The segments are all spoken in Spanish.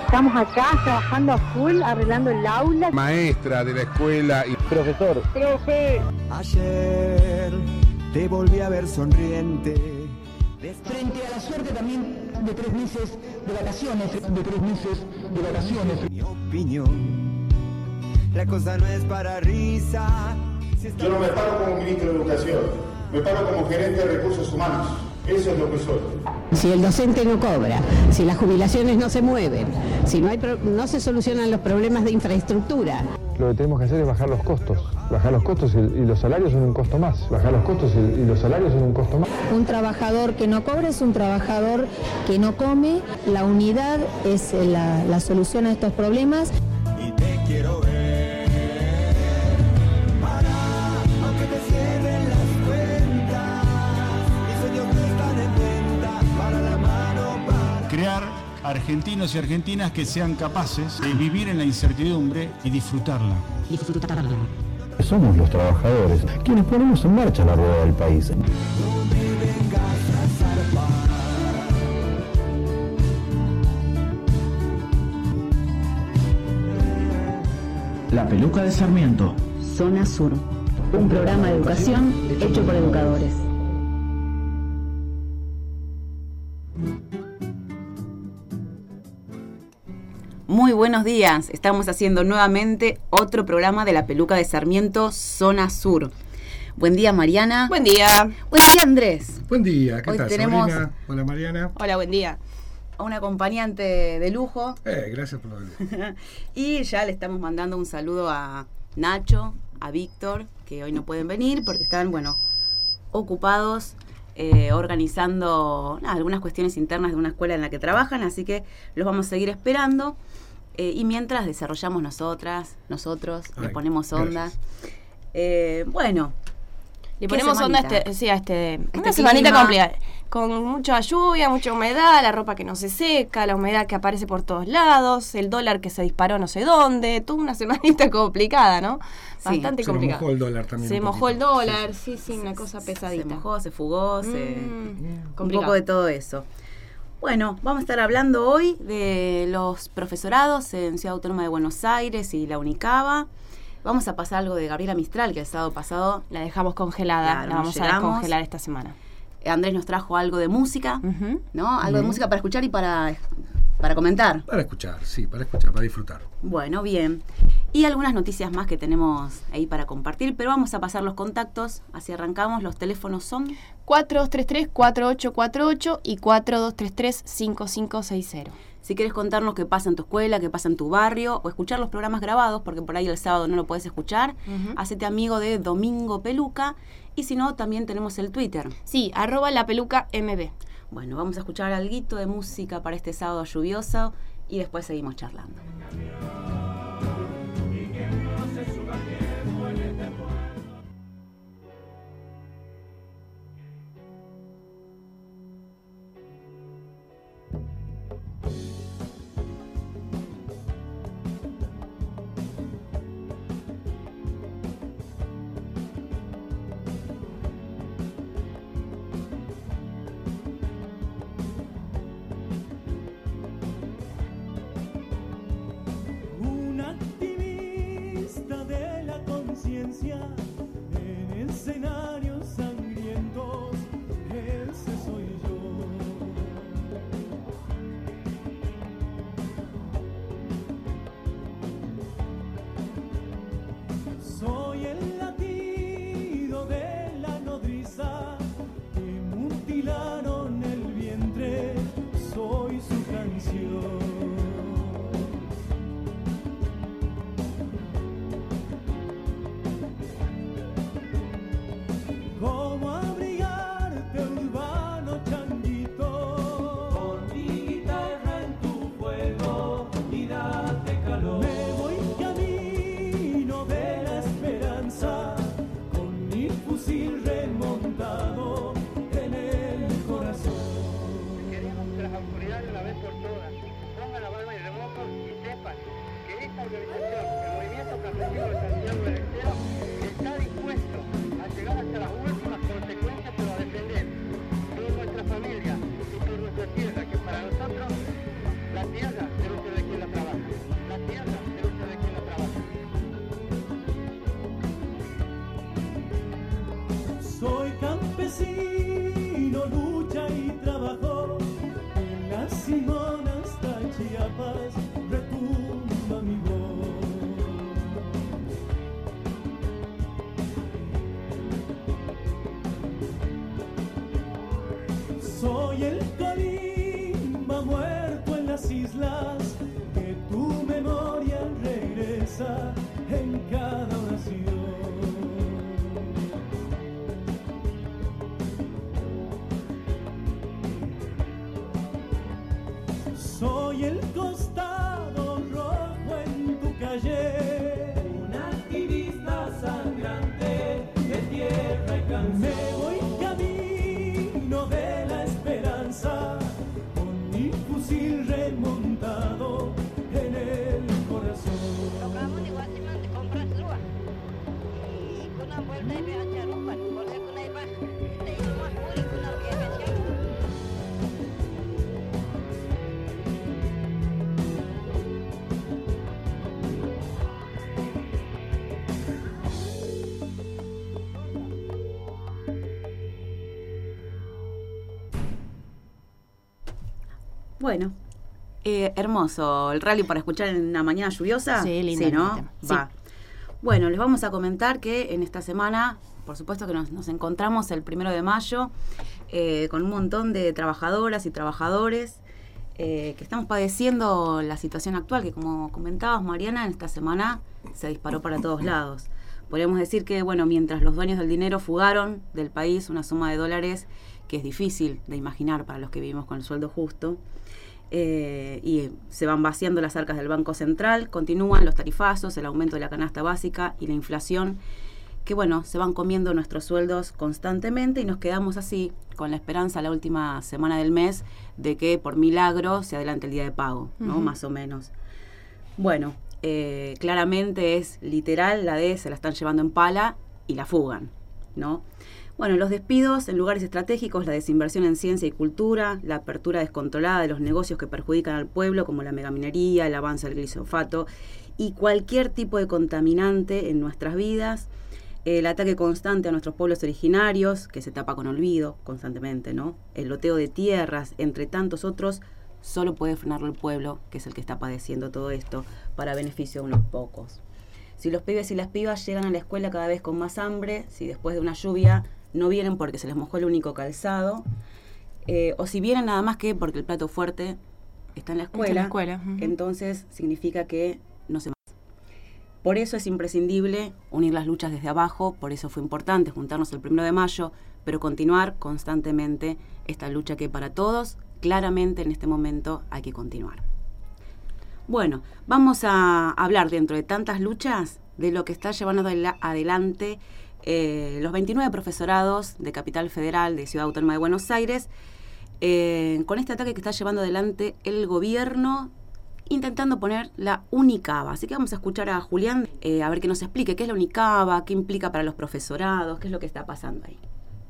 Estamos acá trabajando a full, arreglando el aula. Maestra de la escuela y profesor. Profe. Ayer te volví a ver sonriente. Frente a la suerte también de 3 meses de vacaciones. Mi opinión, la cosa no es para risa. Yo no me paro como ministro de Educación, me paro como gerente de recursos humanos. Eso es lo que soy. Si el docente no cobra, si las jubilaciones no se mueven, si no se solucionan los problemas de infraestructura. Lo que tenemos que hacer es bajar los costos y los salarios son un costo más. Bajar los costos y los salarios son un costo más. Un trabajador que no cobra es un trabajador que no come. La unidad es la solución a estos problemas. Y te quiero ver. Aunque te cierren las cuentas, mis sueños no están en venta. Para la mano, para... Crear argentinos y argentinas que sean capaces de vivir en la incertidumbre y disfrutarla. Somos los trabajadores quienes ponemos en marcha la rueda del país. La Peluca de Sarmiento. Zona Sur. Un programa de educación hecho por educadores. Muy buenos días, estamos haciendo nuevamente otro programa de La Peluca de Sarmiento, Zona Sur. Buen día, Mariana. Buen día. Buen día, Andrés. Buen día, ¿qué Hoy tal, tenemos... Sabrina? Hola, Mariana. Hola, buen día. A un acompañante de lujo. Gracias por lo de lujo. Y ya le estamos mandando un saludo a Nacho, a Víctor, que hoy no pueden venir porque están, ocupados organizando algunas cuestiones internas de una escuela en la que trabajan, así que los vamos a seguir esperando. Y mientras desarrollamos nosotros, le ponemos onda. Le ponemos onda una semanita complicada, con mucha lluvia, mucha humedad, la ropa que no se seca, la humedad que aparece por todos lados, el dólar que se disparó no sé dónde, toda una semanita complicada, ¿no? Bastante complicada. Se mojó el dólar también. Se mojó el dólar, sí, una cosa pesadita. Se mojó, se fugó, un complicado. poco de todo eso. Bueno, vamos a estar hablando hoy de los profesorados en Ciudad Autónoma de Buenos Aires y la Unicaba. Vamos a pasar algo de Gabriela Mistral, que el sábado pasado la dejamos congelada, claro, la vamos a descongelar esta semana. Andrés nos trajo algo de música, ¿no? Algo de música para escuchar y para comentar. Para escuchar, para disfrutar. Bueno, bien. Y algunas noticias más que tenemos ahí para compartir, pero vamos a pasar los contactos, así arrancamos. Los teléfonos son 4233-4848 y 4233-5560. Si quieres contarnos qué pasa en tu escuela, qué pasa en tu barrio, o escuchar los programas grabados, porque por ahí el sábado no lo puedes escuchar, hacete amigo de Domingo Peluca, y si no, también tenemos el Twitter. Sí, @lapelucamb. Bueno, vamos a escuchar alguito de música para este sábado lluvioso, y después seguimos charlando. En escenarios sangrientos, ese soy yo. Soy el latido de la nodriza que mutilaron el vientre, soy su canción. ¿Cómo abrigarte, urbano changuito? Con mi guitarra en tu fuego y date calor. Me voy camino de la esperanza, con mi fusil remontado en el corazón. Queremos que las autoridades, una vez por todas, pongan la mano en el remoto y sepan que esta organización, el Movimiento Campesino de Santiago del Estero, está dispuesto a llegar hasta las últimas consecuencias para defender por nuestra familia y por nuestra tierra, que para nosotros la tierra debe ser de quien la Soy el Colima muerto en las islas, que tu memoria regresa en cada oración. Soy el costado rojo en tu calle, un activista sangrante de tierra y canción. Me voy camino de la esperanza, con mi fusil remontado en el corazón. Bueno, hermoso el rally para escuchar en una mañana lluviosa. Sí, lindo. Sí, ¿no? Sí. Va. Bueno, les vamos a comentar que en esta semana, por supuesto que nos encontramos el 1 de mayo con un montón de trabajadoras y trabajadores que estamos padeciendo la situación actual, que como comentabas, Mariana, en esta semana se disparó para todos lados. Podríamos decir que, bueno, mientras los dueños del dinero fugaron del país una suma de dólares que es difícil de imaginar para los que vivimos con el sueldo justo, y se van vaciando las arcas del Banco Central, continúan los tarifazos, el aumento de la canasta básica y la inflación, que bueno, se van comiendo nuestros sueldos constantemente y nos quedamos así con la esperanza la última semana del mes de que por milagro se adelante el día de pago, ¿no? Uh-huh. Más o menos. Bueno, claramente es literal la de se la están llevando en pala y la fugan, ¿no? Bueno, los despidos en lugares estratégicos, la desinversión en ciencia y cultura, la apertura descontrolada de los negocios que perjudican al pueblo, como la megaminería, el avance del glifosato y cualquier tipo de contaminante en nuestras vidas, el ataque constante a nuestros pueblos originarios, que se tapa con olvido constantemente, ¿no? El loteo de tierras, entre tantos otros, solo puede frenarlo el pueblo, que es el que está padeciendo todo esto, para beneficio de unos pocos. Si los pibes y las pibas llegan a la escuela cada vez con más hambre, si después de una lluvia no vienen porque se les mojó el único calzado, o si vienen nada más que porque el plato fuerte está en la escuela, Uh-huh. Entonces significa que no se más. Por eso es imprescindible unir las luchas desde abajo, por eso fue importante juntarnos el 1 de mayo, pero continuar constantemente esta lucha que para todos, claramente en este momento hay que continuar. Bueno, vamos a hablar dentro de tantas luchas de lo que está llevando adelante los 29 profesorados de Capital Federal, de Ciudad Autónoma de Buenos Aires, con este ataque que está llevando adelante el gobierno, intentando poner la Unicaba. Así que vamos a escuchar a Julián, a ver que nos explique qué es la Unicaba, qué implica para los profesorados, qué es lo que está pasando ahí.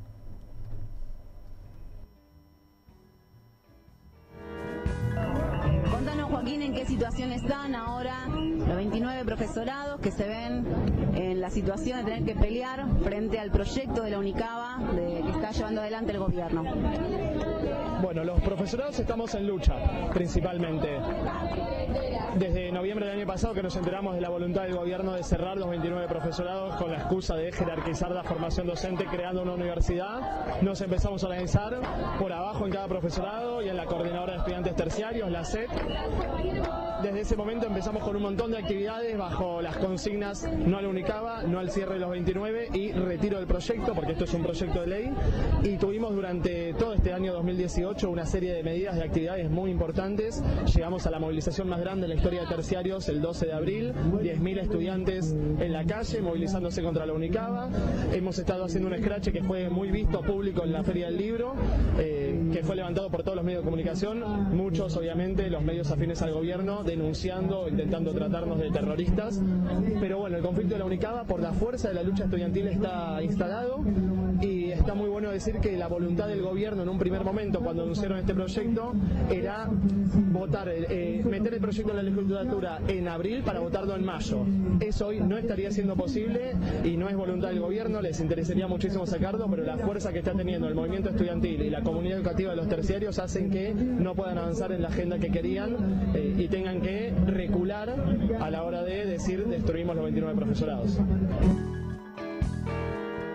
Contanos, Joaquín, en qué situación están ahora los 29 profesorados que se ven en la situación de tener que pelear frente al proyecto de la Unicaba que está llevando adelante el gobierno. Bueno, los profesorados estamos en lucha, principalmente. Desde noviembre del año pasado que nos enteramos de la voluntad del gobierno de cerrar los 29 profesorados con la excusa de jerarquizar la formación docente creando una universidad, nos empezamos a organizar por abajo en cada profesorado y en la coordinadora de estudiantes terciarios, la SET. Desde ese momento empezamos con un montón de actividades bajo las consignas no a la Unicaba, no al cierre de los 29 y retiro del proyecto, porque esto es un proyecto de ley. Y tuvimos durante todo este año 2018 una serie de medidas de actividades muy importantes. Llegamos a la movilización más grande en la historia de terciarios el 12 de abril, 10.000 estudiantes en la calle movilizándose contra la Unicaba. Hemos estado haciendo un escrache que fue muy visto público en la Feria del Libro, que fue levantado por todos los medios de comunicación, muchos obviamente los medios afines al gobierno, denunciando, intentando tratarnos de terroristas. Pero bueno, el conflicto de la Unicaba por la fuerza de la lucha estudiantil está instalado y está muy bueno decir que la voluntad del gobierno en un primer momento cuando anunciaron este proyecto era votar, meter el proyecto en la legislatura en abril para votarlo en mayo. Eso hoy no estaría siendo posible y no es voluntad del gobierno, les interesaría muchísimo sacarlo, pero la fuerza que está teniendo el movimiento estudiantil y la comunidad educativa de los terciarios hacen que no puedan avanzar en la agenda que querían y tengan que recular a la hora de decir destruimos los 29 profesorados.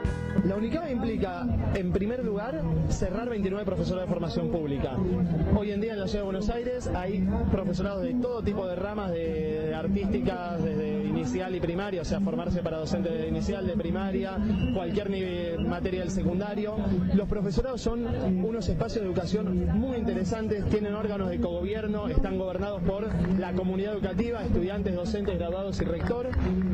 La UNICABA implica, en primer lugar, cerrar 29 profesorados de formación pública. Hoy en día en la Ciudad de Buenos Aires hay profesorados de todo tipo de ramas, de artísticas, desde inicial y primaria, o sea, formarse para docentes de inicial, de primaria, cualquier materia del secundario. Los profesorados son unos espacios de educación muy interesantes, tienen órganos de cogobierno, están gobernados por la comunidad educativa, estudiantes, docentes, graduados y rector.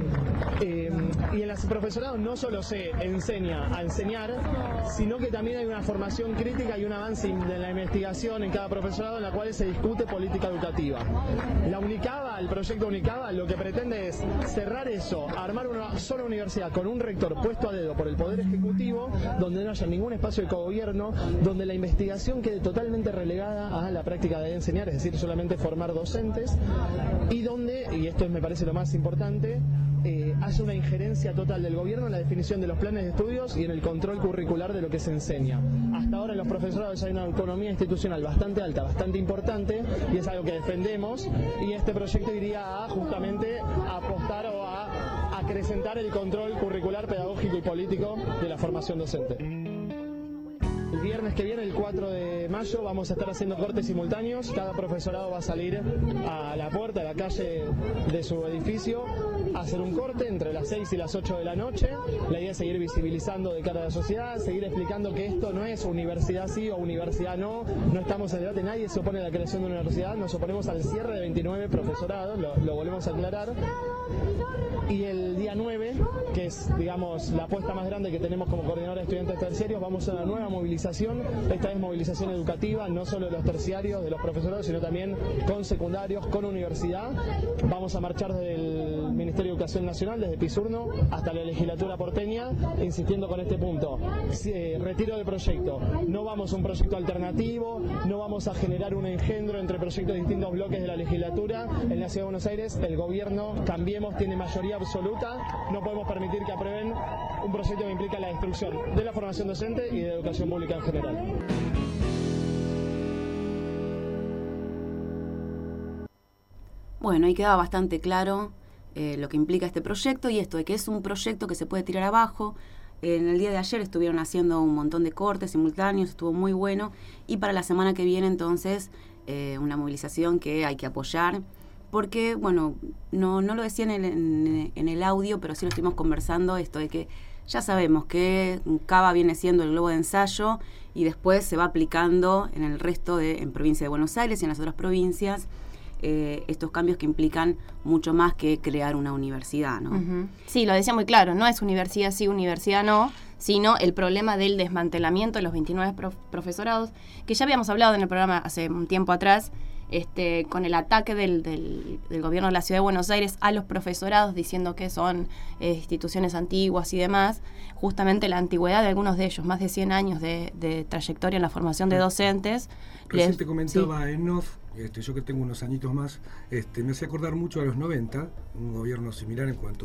Y en los profesorados no solo se enseña a enseñar, sino que también hay una formación crítica y un avance de la investigación en cada profesorado en la cual se discute política educativa. La UNICABA, el proyecto UNICABA, lo que pretende es cerrar eso, armar una sola universidad con un rector puesto a dedo por el Poder Ejecutivo, donde no haya ningún espacio de cogobierno, donde la investigación quede totalmente relegada a la práctica de enseñar, es decir, solamente formar docentes, y donde, y esto me parece lo más importante, hace una injerencia total del gobierno en la definición de los planes de estudios y en el control curricular de lo que se enseña. Hasta ahora en los profesorados hay una autonomía institucional bastante alta, bastante importante, y es algo que defendemos, y este proyecto iría a justamente a apostar o a acrecentar el control curricular, pedagógico y político de la formación docente. El viernes que viene, el 4 de mayo, vamos a estar haciendo cortes simultáneos. Cada profesorado va a salir a la puerta, a la calle de su edificio, a hacer un corte entre las 6 y las 8 de la noche. La idea es seguir visibilizando de cara a la sociedad, seguir explicando que esto no es universidad sí o universidad no. No estamos en debate, nadie se opone a la creación de una universidad, nos oponemos al cierre de 29 profesorados, lo volvemos a aclarar. Y el día 9, que es, digamos, la apuesta más grande que tenemos como coordinadora de estudiantes terciarios, vamos a una nueva movilización, esta vez movilización educativa, no solo de los terciarios, de los profesorados, sino también con secundarios, con universidad. Vamos a marchar desde el Ministerio de Educación Nacional, desde Pisurno, hasta la legislatura porteña, insistiendo con este punto. Retiro del proyecto. No vamos a un proyecto alternativo, no vamos a generar un engendro entre proyectos de distintos bloques de la legislatura. En la Ciudad de Buenos Aires, el gobierno, Cambiemos, tiene mayoría absoluta, no podemos permitir que aprueben un proyecto que implica la destrucción de la formación docente y de la educación pública en general. Bueno, ahí quedaba bastante claro lo que implica este proyecto, y esto de que es un proyecto que se puede tirar abajo. En el día de ayer estuvieron haciendo un montón de cortes simultáneos, estuvo muy bueno, y para la semana que viene entonces una movilización que hay que apoyar, porque, bueno, no lo decía en el audio, pero sí lo estuvimos conversando, esto de que ya sabemos que Cava viene siendo el globo de ensayo y después se va aplicando en el resto en provincia de Buenos Aires y en las otras provincias, estos cambios que implican mucho más que crear una universidad, ¿no? Uh-huh. Sí, lo decía muy claro, no es universidad sí, universidad no, sino el problema del desmantelamiento de los 29 profesorados, que ya habíamos hablado en el programa hace un tiempo atrás, con el ataque del gobierno de la Ciudad de Buenos Aires a los profesorados, diciendo que son instituciones antiguas y demás. Justamente la antigüedad de algunos de ellos, más de 100 años de trayectoria en la formación de docentes. Recién te comentaba en off, yo que tengo unos añitos más, me hacía acordar mucho a los 90, un gobierno similar en cuanto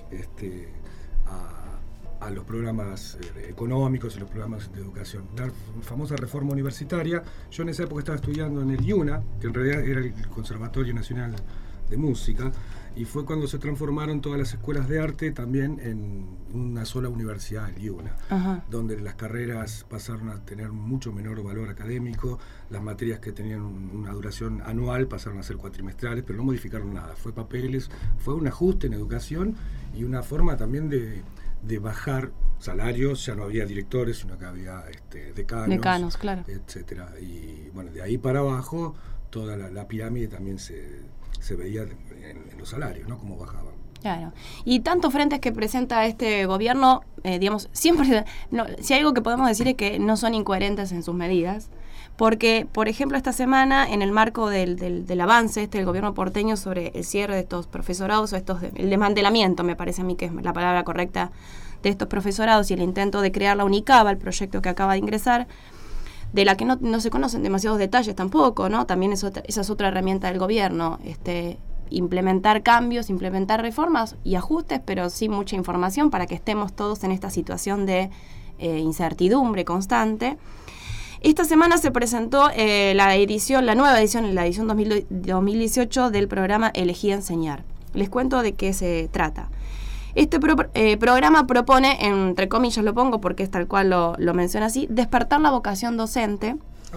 a los programas económicos y los programas de educación. La famosa reforma universitaria, yo en esa época estaba estudiando en el IUNA, que en realidad era el Conservatorio Nacional de Música, y fue cuando se transformaron todas las escuelas de arte también en una sola universidad, el IUNA, uh-huh, donde las carreras pasaron a tener mucho menor valor académico, las materias que tenían una duración anual pasaron a ser cuatrimestrales, pero no modificaron nada, fue papeles, fue un ajuste en educación y una forma también de bajar salarios, ya no había directores, sino que había decanos, claro, etcétera. Y bueno, de ahí para abajo toda la pirámide también se veía en los salarios, ¿no? Cómo bajaban. Claro. Y tantos frentes que presenta este gobierno, digamos, siempre, si hay algo que podemos decir es que no son incoherentes en sus medidas, porque, por ejemplo, esta semana, en el marco del avance del gobierno porteño sobre el cierre de estos profesorados, o el desmantelamiento, me parece a mí que es la palabra correcta, de estos profesorados, y el intento de crear la UNICABA, el proyecto que acaba de ingresar, de la que no se conocen demasiados detalles tampoco, ¿no? También esa es otra herramienta del gobierno, implementar cambios, implementar reformas y ajustes, pero sin mucha información para que estemos todos en esta situación de incertidumbre constante. Esta semana se presentó la nueva edición, la edición 2018 del programa Elegí Enseñar. Les cuento de qué se trata. Este programa propone, entre comillas lo pongo porque es tal cual lo menciona así, despertar la vocación docente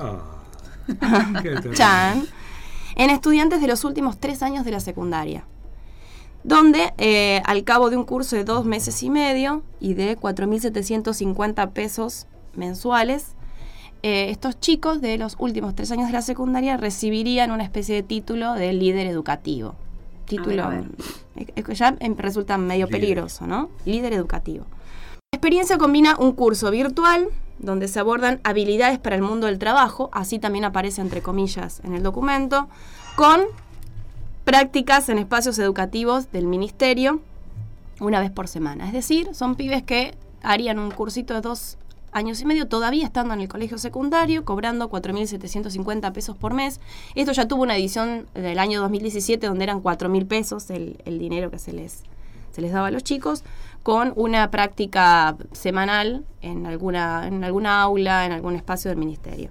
Chan, en estudiantes de los últimos 3 años de la secundaria, donde al cabo de un curso de 2 meses y medio y de 4.750 pesos mensuales, estos chicos de los últimos 3 años de la secundaria recibirían una especie de título de líder educativo. Título que ya resulta medio peligroso, ¿no? Líder educativo. La experiencia combina un curso virtual donde se abordan habilidades para el mundo del trabajo, así también aparece entre comillas en el documento, con prácticas en espacios educativos del ministerio una vez por semana. Es decir, son pibes que harían un cursito de 2 años y medio, todavía estando en el colegio secundario, cobrando 4.750 pesos por mes. Esto ya tuvo una edición del año 2017 donde eran 4.000 pesos el dinero que se les daba a los chicos, con una práctica semanal en alguna aula, en algún espacio del ministerio.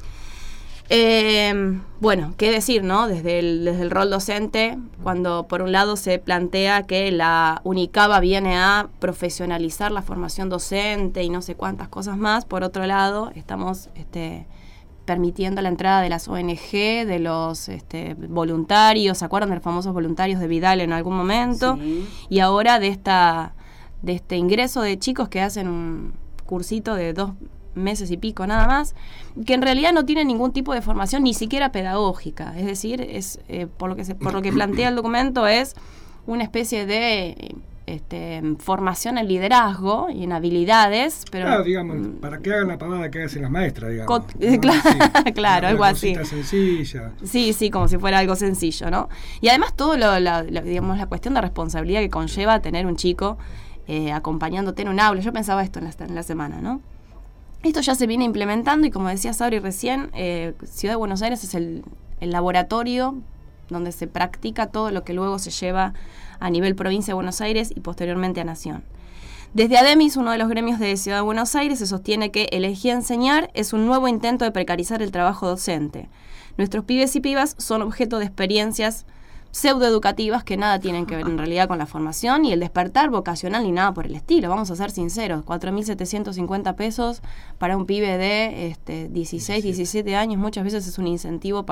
Bueno, qué decir, ¿no? Desde el rol docente, cuando por un lado se plantea que la Unicaba viene a profesionalizar la formación docente y no sé cuántas cosas más, por otro lado estamos permitiendo la entrada de las ONG, de los voluntarios, ¿se acuerdan de los famosos voluntarios de Vidal en algún momento? Sí. Y ahora de este ingreso de chicos que hacen un cursito de 2 meses y pico nada más, que en realidad no tienen ningún tipo de formación ni siquiera pedagógica, es decir, por lo que plantea el documento es una especie de formación en liderazgo y en habilidades, pero claro, digamos, para que hagan la pavada que hacen las maestras, digamos, ¿no? Claro, algo así. Sencilla. Sí, como si fuera algo sencillo, ¿no? Y además todo digamos, la cuestión de responsabilidad que conlleva tener un chico acompañándote en un aula. Yo pensaba esto en la semana, ¿no? Esto ya se viene implementando y como decía Sabri recién, Ciudad de Buenos Aires es el laboratorio donde se practica todo lo que luego se lleva a nivel provincia de Buenos Aires y posteriormente a Nación. Desde ADEMIS, uno de los gremios de Ciudad de Buenos Aires, se sostiene que elegir enseñar es un nuevo intento de precarizar el trabajo docente. Nuestros pibes y pibas son objeto de experiencias pseudoeducativas que nada tienen que ver en realidad con la formación y el despertar vocacional ni nada por el estilo. Vamos a ser sinceros, 4.750 pesos para un pibe de 16, 17 años muchas veces es un incentivo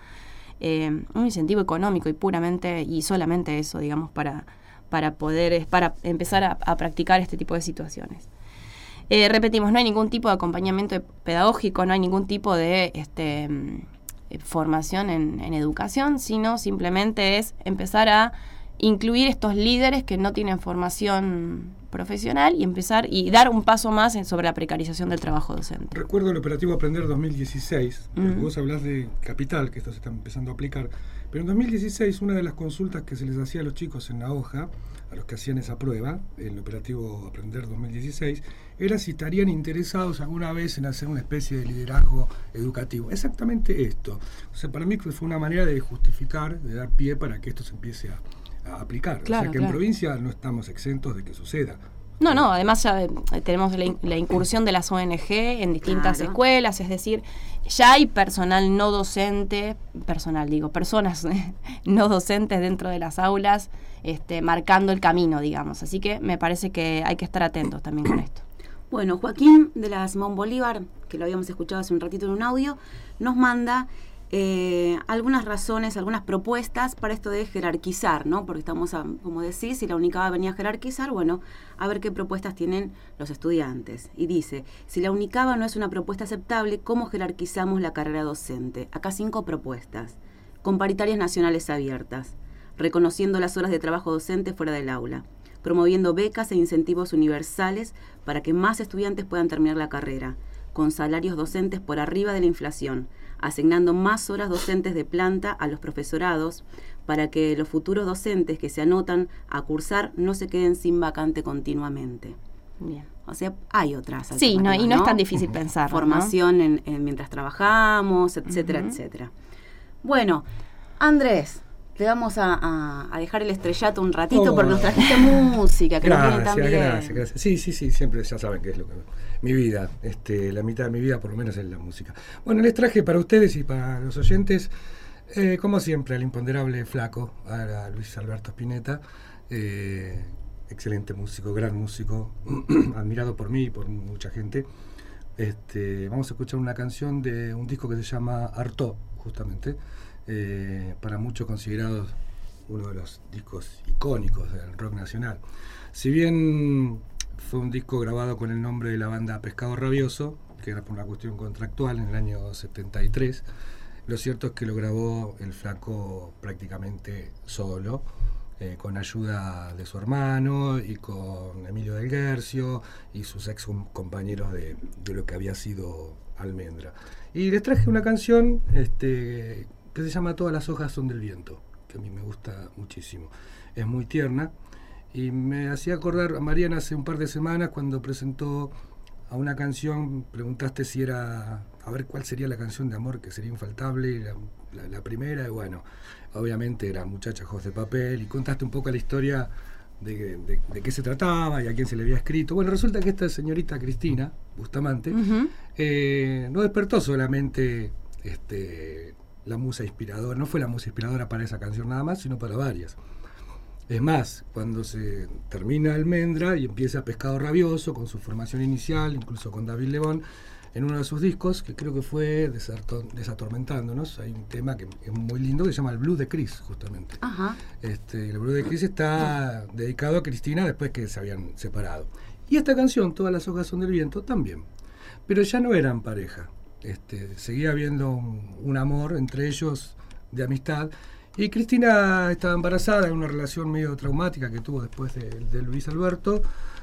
un incentivo económico y puramente y solamente eso, digamos, para empezar a practicar este tipo de situaciones. Repetimos, no hay ningún tipo de acompañamiento pedagógico, no hay ningún tipo de formación en educación, sino simplemente es empezar a incluir estos líderes que no tienen formación profesional y empezar y dar un paso más sobre la precarización del trabajo docente. Recuerdo el operativo Aprender 2016, vos hablás de Capital, que esto se está empezando a aplicar, pero en 2016 una de las consultas que se les hacía a los chicos en la hoja, a los que hacían esa prueba, el operativo Aprender 2016, era si estarían interesados alguna vez en hacer una especie de liderazgo educativo. Exactamente esto. O sea, para mí fue una manera de justificar, de dar pie para que esto se empiece a aplicar. Claro, o sea que en provincia no estamos exentos de que suceda. No, además ya tenemos la incursión de las ONG en distintas escuelas, es decir, ya hay personal no docente, personas no docentes dentro de las aulas, marcando el camino, digamos. Así que me parece que hay que estar atentos también con esto. Bueno, Joaquín de la Simón Bolívar, que lo habíamos escuchado hace un ratito en un audio, nos manda algunas razones, algunas propuestas para esto de jerarquizar, ¿no? Porque estamos, como decís, si la Unicaba venía a jerarquizar, bueno, a ver qué propuestas tienen los estudiantes. Y dice, si la Unicaba no es una propuesta aceptable, ¿cómo jerarquizamos la carrera docente? Acá 5 propuestas. Con paritarias nacionales abiertas, reconociendo las horas de trabajo docente fuera del aula, promoviendo becas e incentivos universales para que más estudiantes puedan terminar la carrera, con salarios docentes por arriba de la inflación, asignando más horas docentes de planta a los profesorados para que los futuros docentes que se anotan a cursar no se queden sin vacante continuamente. Bien. O sea, hay otras alternativas. Sí, y no es tan difícil pensar. Formación, ¿no? Mientras trabajamos, etcétera, etcétera. Bueno, Andrés, te vamos a dejar el estrellato un ratito porque nos trajiste música, que nos viene tan bien. Gracias. Sí, siempre ya saben que es lo que mi vida, la mitad de mi vida por lo menos es la música. Bueno, les traje para ustedes y para los oyentes, como siempre, al imponderable Flaco, a Luis Alberto Spinetta, excelente músico, gran músico, admirado por mí y por mucha gente. Vamos a escuchar una canción de un disco que se llama Artaud, justamente, para muchos considerados uno de los discos icónicos del rock nacional. Si bien fue un disco grabado con el nombre de la banda Pescado Rabioso, que era por una cuestión contractual en el año 73, lo cierto es que lo grabó el Flaco prácticamente solo, con ayuda de su hermano y con Emilio del Guercio y sus ex compañeros de lo que había sido Almendra. Y les traje una canción que se llama Todas las hojas son del viento, que a mí me gusta muchísimo. Es muy tierna y me hacía acordar a Mariana hace un par de semanas cuando presentó a una canción, preguntaste si era, a ver cuál sería la canción de amor que sería infaltable, la primera, y bueno, obviamente era Muchacha Ojos de Papel, y contaste un poco la historia de qué se trataba y a quién se le había escrito. Bueno, resulta que esta señorita Cristina Bustamante no despertó solamente la musa inspiradora, no fue la musa inspiradora para esa canción nada más, sino para varias. Es más, cuando se termina Almendra y empieza Pescado Rabioso con su formación inicial, incluso con David Lebón, en uno de sus discos, que creo que fue Desatormentándonos, hay un tema que es muy lindo que se llama El Blues de Cris, justamente. Ajá. El Blues de Cris está dedicado a Cristina después que se habían separado. Y esta canción, Todas las hojas son del viento, también. Pero ya no eran pareja. Seguía habiendo un amor entre ellos de amistad. Y Cristina estaba embarazada en una relación medio traumática que tuvo después de Luis Alberto,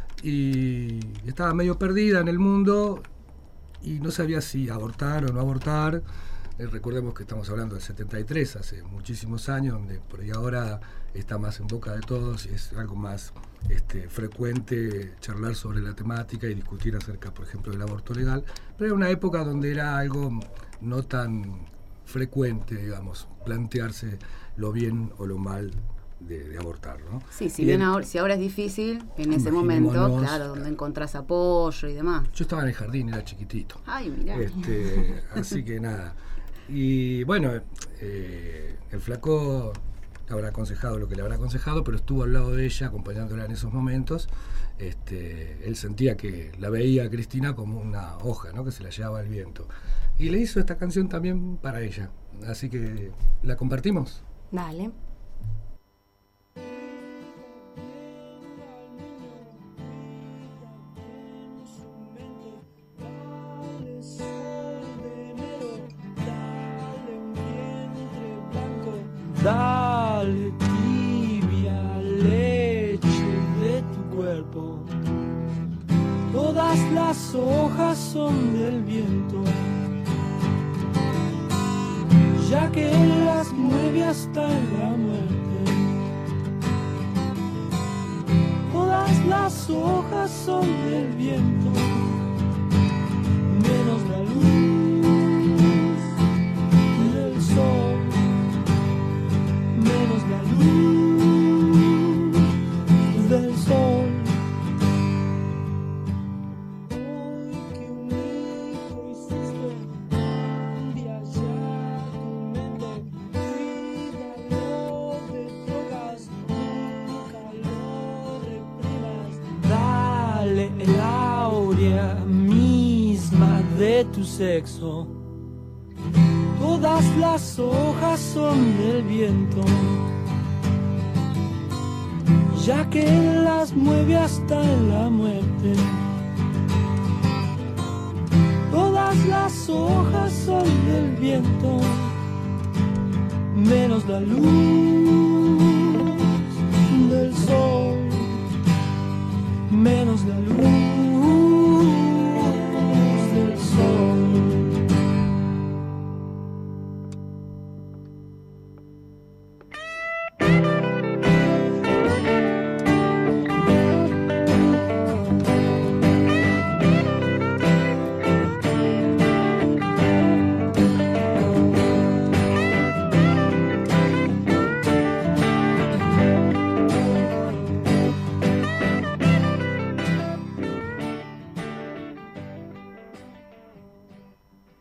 y estaba medio perdida en el mundo y no sabía si abortar o no abortar. Recordemos que estamos hablando del 73, hace muchísimos años, donde por ahí ahora está más en boca de todos y es algo más frecuente charlar sobre la temática y discutir acerca, por ejemplo, del aborto legal, pero era una época donde era algo no tan frecuente, digamos, plantearse lo bien o lo mal de abortar, ¿no? Sí, si ahora es difícil, en ese momento, claro, donde encontrás apoyo y demás. Yo estaba en el jardín, era chiquitito. Ay, mirá. Así que nada. Y bueno, el Flaco le habrá aconsejado lo que le habrá aconsejado, pero estuvo al lado de ella, acompañándola en esos momentos. Él sentía que la veía a Cristina como una hoja, ¿no?, que se la llevaba el viento. Y le hizo esta canción también para ella. Así que la compartimos. Dale. Dale tibia leche de tu cuerpo, todas las hojas son del viento, ya que él las mueve hasta la muerte. Todas las hojas son del viento, menos la luz del sol. Menos la luz del sol. Hoy que un hijo hiciste, cambia ya tu mente. Cuídalo de drogas, nunca lo reprimas. Dale el áurea misma de tu sexo. Todas las hojas son del viento, ya que él las mueve hasta la muerte. Todas las hojas son del viento, menos la luz